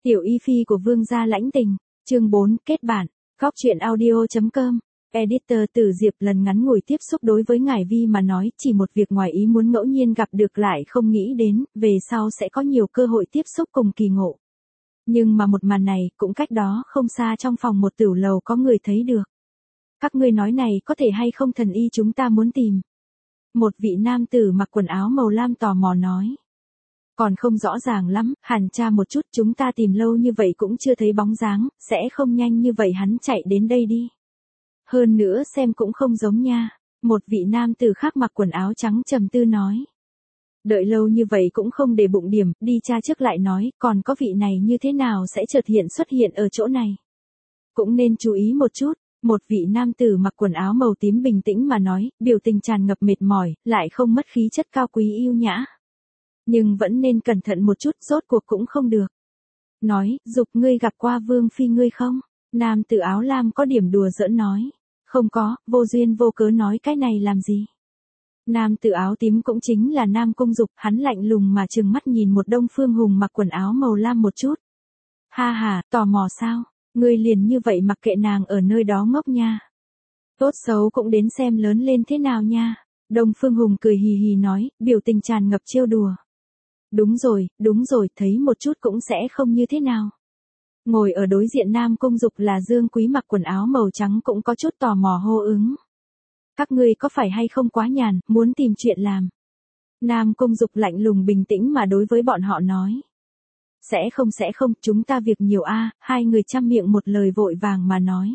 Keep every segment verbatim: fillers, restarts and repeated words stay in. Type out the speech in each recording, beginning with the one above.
Tiểu y phi của vương gia lãnh tình, chương bốn, kết bản, góc truyện audio.com. Editor Từ Diệp lần ngắn ngủi tiếp xúc đối với Ngải Vi mà nói chỉ một việc ngoài ý muốn ngẫu nhiên gặp được lại không nghĩ đến, về sau sẽ có nhiều cơ hội tiếp xúc cùng kỳ ngộ. Nhưng mà một màn này cũng cách đó không xa trong phòng một tửu lầu có người thấy được. Các ngươi nói này có thể hay không thần y chúng ta muốn tìm. Một vị nam tử mặc quần áo màu lam tò mò nói. Còn không rõ ràng lắm, hàn tra một chút chúng ta tìm lâu như vậy cũng chưa thấy bóng dáng, sẽ không nhanh như vậy hắn chạy đến đây đi. Hơn nữa xem cũng không giống nha, một vị nam tử khác mặc quần áo trắng trầm tư nói. Đợi lâu như vậy cũng không để bụng điểm, đi tra trước lại nói, còn có vị này như thế nào sẽ chợt hiện xuất hiện ở chỗ này. Cũng nên chú ý một chút, một vị nam tử mặc quần áo màu tím bình tĩnh mà nói, biểu tình tràn ngập mệt mỏi, lại không mất khí chất cao quý yêu nhã. Nhưng vẫn nên cẩn thận một chút, rốt cuộc cũng không được. Nói, dục ngươi gặp qua vương phi ngươi không? Nam tử áo lam có điểm đùa giỡn nói. Không có, vô duyên vô cớ nói cái này làm gì? Nam tử áo tím cũng chính là Nam Cung Dục, hắn lạnh lùng mà trừng mắt nhìn một Đông Phương Hùng mặc quần áo màu lam một chút. Ha ha, tò mò sao? Ngươi liền như vậy mặc kệ nàng ở nơi đó ngốc nha. Tốt xấu cũng đến xem lớn lên thế nào nha. Đông Phương Hùng cười hì hì nói, biểu tình tràn ngập trêu đùa. Đúng rồi, đúng rồi, thấy một chút cũng sẽ không như thế nào. Ngồi ở đối diện Nam Cung Dục là Dương Quý mặc quần áo màu trắng cũng có chút tò mò hô ứng. Các ngươi có phải hay không quá nhàn, muốn tìm chuyện làm. Nam Cung Dục lạnh lùng bình tĩnh mà đối với bọn họ nói. Sẽ không sẽ không, chúng ta việc nhiều a. Hai người chăm miệng một lời vội vàng mà nói.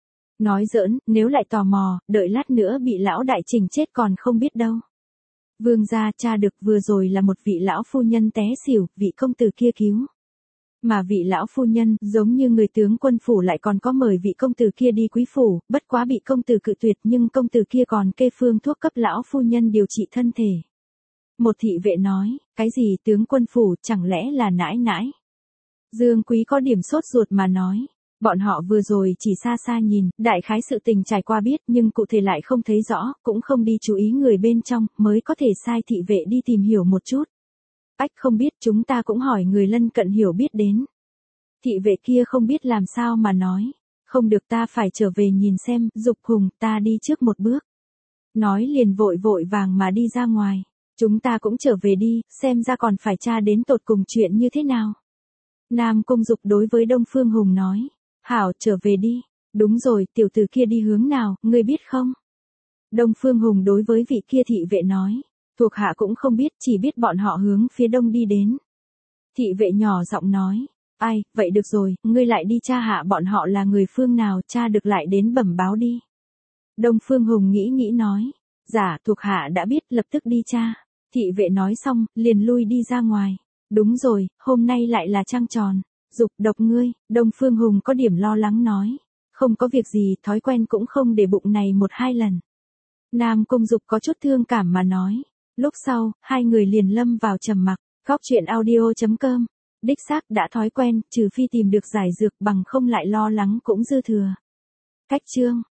Nói giỡn, nếu lại tò mò, đợi lát nữa bị lão đại chỉnh chết còn không biết đâu. Vương gia tra được vừa rồi là một vị lão phu nhân té xỉu, vị công tử kia cứu. Mà vị lão phu nhân, giống như người tướng quân phủ lại còn có mời vị công tử kia đi quý phủ, bất quá bị công tử cự tuyệt nhưng công tử kia còn kê phương thuốc cấp lão phu nhân điều trị thân thể. Một thị vệ nói, cái gì tướng quân phủ, chẳng lẽ là nãi nãi? Dương Quý có điểm sốt ruột mà nói. Bọn họ vừa rồi chỉ xa xa nhìn, đại khái sự tình trải qua biết nhưng cụ thể lại không thấy rõ, cũng không đi chú ý người bên trong, mới có thể sai thị vệ đi tìm hiểu một chút. Ách không biết chúng ta cũng hỏi người lân cận hiểu biết đến. Thị vệ kia không biết làm sao mà nói. Không được ta phải trở về nhìn xem, Dục Hùng ta đi trước một bước. Nói liền vội vội vàng mà đi ra ngoài. Chúng ta cũng trở về đi, xem ra còn phải tra đến tột cùng chuyện như thế nào. Nam Cung Dục đối với Đông Phương Hùng nói. Hảo trở về đi. Đúng rồi, tiểu tử kia đi hướng nào, ngươi biết không? Đông Phương Hùng đối với vị kia thị vệ nói. Thuộc hạ cũng không biết, chỉ biết bọn họ hướng phía đông đi đến. Thị vệ nhỏ giọng nói. Ai, vậy được rồi, ngươi lại đi tra hạ bọn họ là người phương nào, tra được lại đến bẩm báo đi. Đông Phương Hùng nghĩ nghĩ nói. Dạ, thuộc hạ đã biết, lập tức đi tra. Thị vệ nói xong, liền lui đi ra ngoài. Đúng rồi, hôm nay lại là trăng tròn. Dục độc ngươi, Đông Phương Hùng có điểm lo lắng nói. Không có việc gì, thói quen cũng không để bụng này một hai lần. Nam Cung Dục có chút thương cảm mà nói. Lúc sau, hai người liền lâm vào trầm mặc. Góc truyện audio.com. Đích xác đã thói quen, trừ phi tìm được giải dược bằng không lại lo lắng cũng dư thừa. Cách chương.